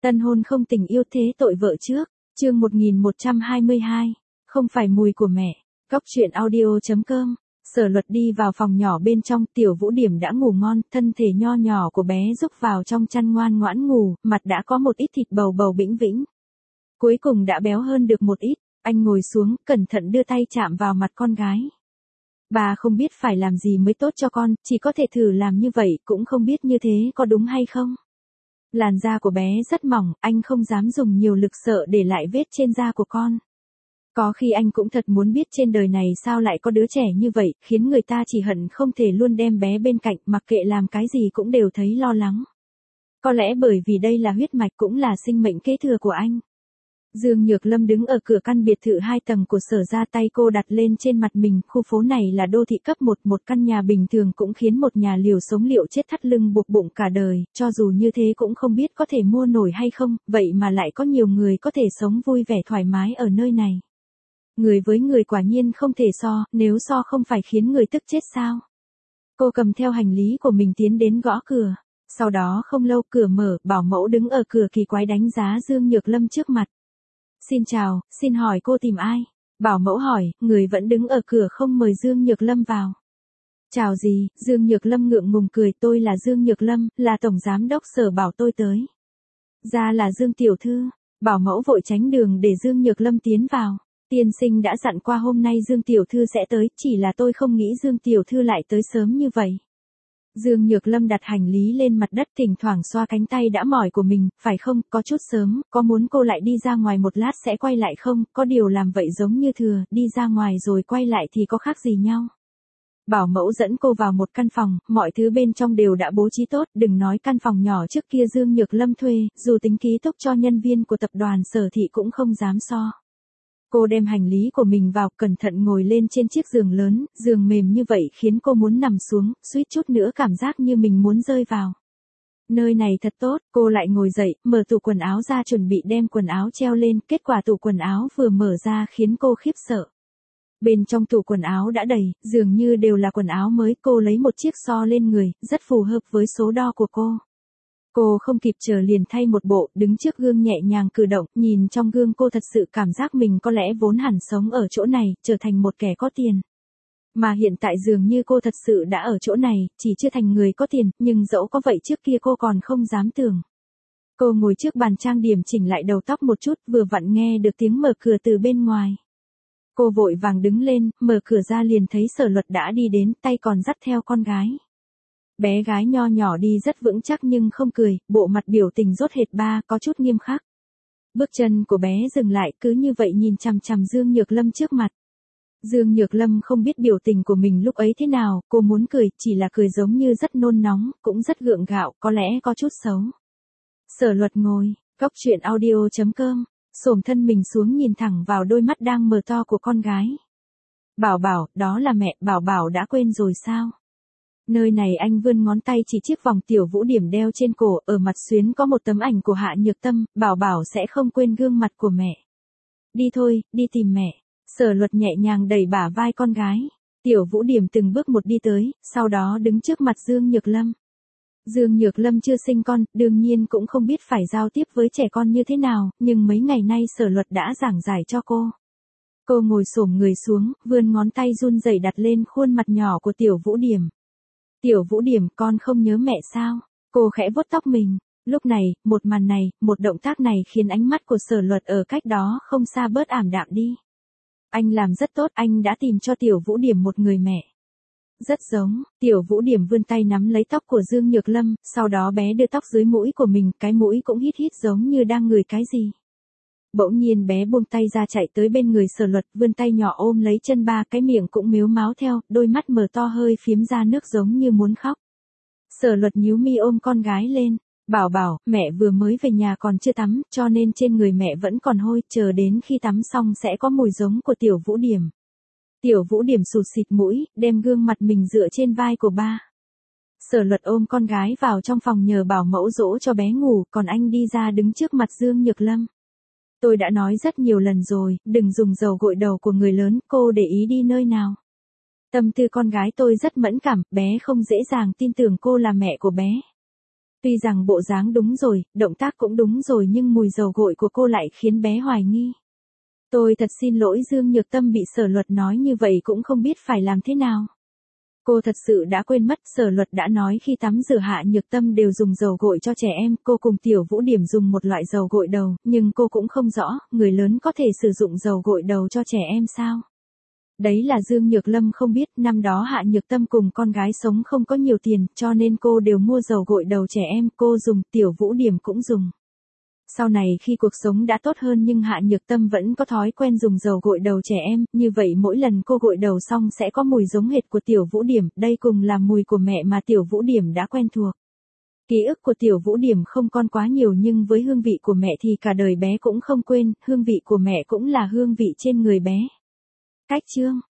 Tân hôn không tình yêu thế tội vợ trước, chương 1122, không phải mùi của mẹ, Cóc truyện audio.com. Sở Luật đi vào phòng nhỏ bên trong, Tiểu Vũ Điểm đã ngủ ngon, thân thể nho nhỏ của bé rúc vào trong chăn ngoan ngoãn ngủ, mặt đã có một ít thịt bầu bầu bĩnh vĩnh. Cuối cùng đã béo hơn được một ít, anh ngồi xuống, cẩn thận đưa tay chạm vào mặt con gái. Bà không biết phải làm gì mới tốt cho con, chỉ có thể thử làm như vậy, cũng không biết như thế có đúng hay không. Làn da của bé rất mỏng, anh không dám dùng nhiều lực sợ để lại vết trên da của con. Có khi anh cũng thật muốn biết trên đời này sao lại có đứa trẻ như vậy, khiến người ta chỉ hận không thể luôn đem bé bên cạnh, mặc kệ làm cái gì cũng đều thấy lo lắng. Có lẽ bởi vì đây là huyết mạch cũng là sinh mệnh kế thừa của anh. Dương Nhược Lâm đứng ở cửa căn biệt thự 2 tầng của Sở gia, tay cô đặt lên trên mặt mình, khu phố này là đô thị cấp 1, một căn nhà bình thường cũng khiến một nhà liều sống liệu chết thắt lưng buộc bụng cả đời, cho dù như thế cũng không biết có thể mua nổi hay không, vậy mà lại có nhiều người có thể sống vui vẻ thoải mái ở nơi này. Người với người quả nhiên không thể so, nếu so không phải khiến người tức chết sao. Cô cầm theo hành lý của mình tiến đến gõ cửa. Sau đó không lâu cửa mở, bảo mẫu đứng ở cửa kỳ quái đánh giá Dương Nhược Lâm trước mặt. Xin chào, xin hỏi cô tìm ai? Bảo mẫu hỏi, người vẫn đứng ở cửa không mời Dương Nhược Lâm vào. Chào gì? Dương Nhược Lâm ngượng ngùng cười, tôi là Dương Nhược Lâm, là tổng giám đốc Sở bảo tôi tới. Ra là Dương tiểu thư. Bảo mẫu vội tránh đường để Dương Nhược Lâm tiến vào. Tiên sinh đã dặn qua hôm nay Dương tiểu thư sẽ tới, chỉ là tôi không nghĩ Dương tiểu thư lại tới sớm như vậy. Dương Nhược Lâm đặt hành lý lên mặt đất, thỉnh thoảng xoa cánh tay đã mỏi của mình, phải không, có chút sớm, có muốn cô lại đi ra ngoài một lát sẽ quay lại không, có điều làm vậy giống như thừa, đi ra ngoài rồi quay lại thì có khác gì nhau. Bảo mẫu dẫn cô vào một căn phòng, mọi thứ bên trong đều đã bố trí tốt, đừng nói căn phòng nhỏ trước kia Dương Nhược Lâm thuê, dù tính ký túc cho nhân viên của tập đoàn Sở thị cũng không dám so. Cô đem hành lý của mình vào, cẩn thận ngồi lên trên chiếc giường lớn, giường mềm như vậy khiến cô muốn nằm xuống, suýt chút nữa cảm giác như mình muốn rơi vào. Nơi này thật tốt, cô lại ngồi dậy, mở tủ quần áo ra chuẩn bị đem quần áo treo lên, kết quả tủ quần áo vừa mở ra khiến cô khiếp sợ. Bên trong tủ quần áo đã đầy, dường như đều là quần áo mới, cô lấy một chiếc so lên người, rất phù hợp với số đo của cô. Cô không kịp chờ liền thay một bộ, đứng trước gương nhẹ nhàng cử động, nhìn trong gương cô thật sự cảm giác mình có lẽ vốn hẳn sống ở chỗ này, trở thành một kẻ có tiền. Mà hiện tại dường như cô thật sự đã ở chỗ này, chỉ chưa thành người có tiền, nhưng dẫu có vậy trước kia cô còn không dám tưởng. Cô ngồi trước bàn trang điểm chỉnh lại đầu tóc một chút, vừa vặn nghe được tiếng mở cửa từ bên ngoài. Cô vội vàng đứng lên, mở cửa ra liền thấy Sở Luật đã đi đến, tay còn dắt theo con gái. Bé gái nho nhỏ đi rất vững chắc nhưng không cười, bộ mặt biểu tình rốt hệt ba, có chút nghiêm khắc. Bước chân của bé dừng lại, cứ như vậy nhìn chằm chằm Dương Nhược Lâm trước mặt. Dương Nhược Lâm không biết biểu tình của mình lúc ấy thế nào, cô muốn cười, chỉ là cười giống như rất nôn nóng, cũng rất gượng gạo, có lẽ có chút xấu. Sở Luật ngồi, Cóc truyện audio.com, xổm thân mình xuống nhìn thẳng vào đôi mắt đang mở to của con gái. Bảo Bảo, đó là mẹ, Bảo Bảo đã quên rồi sao? Nơi này anh vươn ngón tay chỉ chiếc vòng Tiểu Vũ Điểm đeo trên cổ, ở mặt xuyến có một tấm ảnh của Hạ Nhược Tâm, Bảo Bảo sẽ không quên gương mặt của mẹ. Đi thôi, đi tìm mẹ. Sở Luật nhẹ nhàng đẩy bả vai con gái. Tiểu Vũ Điểm từng bước một đi tới, sau đó đứng trước mặt Dương Nhược Lâm. Dương Nhược Lâm chưa sinh con, đương nhiên cũng không biết phải giao tiếp với trẻ con như thế nào, nhưng mấy ngày nay Sở Luật đã giảng giải cho cô. Cô ngồi xổm người xuống, vươn ngón tay run rẩy đặt lên khuôn mặt nhỏ của Tiểu Vũ Điểm. Tiểu Vũ Điểm, con không nhớ mẹ sao? Cô khẽ vuốt tóc mình. Lúc này, một màn này, một động tác này khiến ánh mắt của Sở Luật ở cách đó không xa bớt ảm đạm đi. Anh làm rất tốt, anh đã tìm cho Tiểu Vũ Điểm một người mẹ. Rất giống, Tiểu Vũ Điểm vươn tay nắm lấy tóc của Dương Nhược Lâm, sau đó bé đưa tóc dưới mũi của mình, cái mũi cũng hít hít giống như đang ngửi cái gì. Bỗng nhiên bé buông tay ra chạy tới bên người Sở Luật, vươn tay nhỏ ôm lấy chân ba, cái miệng cũng mếu máo theo, đôi mắt mở to hơi phiếm ra nước giống như muốn khóc. Sở Luật nhíu mi ôm con gái lên, Bảo Bảo, mẹ vừa mới về nhà còn chưa tắm, cho nên trên người mẹ vẫn còn hôi, chờ đến khi tắm xong sẽ có mùi giống của Tiểu Vũ Điểm. Tiểu Vũ Điểm sụt xịt mũi, đem gương mặt mình dựa trên vai của ba. Sở Luật ôm con gái vào trong phòng nhờ bảo mẫu dỗ cho bé ngủ, còn anh đi ra đứng trước mặt Dương Nhược Lâm. Tôi đã nói rất nhiều lần rồi, đừng dùng dầu gội đầu của người lớn, cô để ý đi nơi nào. Tâm tư con gái tôi rất mẫn cảm, bé không dễ dàng tin tưởng cô là mẹ của bé. Tuy rằng bộ dáng đúng rồi, động tác cũng đúng rồi nhưng mùi dầu gội của cô lại khiến bé hoài nghi. Tôi thật xin lỗi Dương Nhược Tâm, bị Sở Luật nói như vậy cũng không biết phải làm thế nào. Cô thật sự đã quên mất Sở Luật đã nói khi tắm rửa Hạ Nhược Tâm đều dùng dầu gội cho trẻ em, cô cùng Tiểu Vũ Điểm dùng một loại dầu gội đầu, nhưng cô cũng không rõ, người lớn có thể sử dụng dầu gội đầu cho trẻ em sao? Đấy là Dương Nhược Lâm không biết, năm đó Hạ Nhược Tâm cùng con gái sống không có nhiều tiền, cho nên cô đều mua dầu gội đầu trẻ em, cô dùng, Tiểu Vũ Điểm cũng dùng. Sau này khi cuộc sống đã tốt hơn nhưng Hạ Nhược Tâm vẫn có thói quen dùng dầu gội đầu trẻ em, như vậy mỗi lần cô gội đầu xong sẽ có mùi giống hệt của Tiểu Vũ Điểm, đây cùng là mùi của mẹ mà Tiểu Vũ Điểm đã quen thuộc. Ký ức của Tiểu Vũ Điểm không còn quá nhiều nhưng với hương vị của mẹ thì cả đời bé cũng không quên, hương vị của mẹ cũng là hương vị trên người bé. Cách chương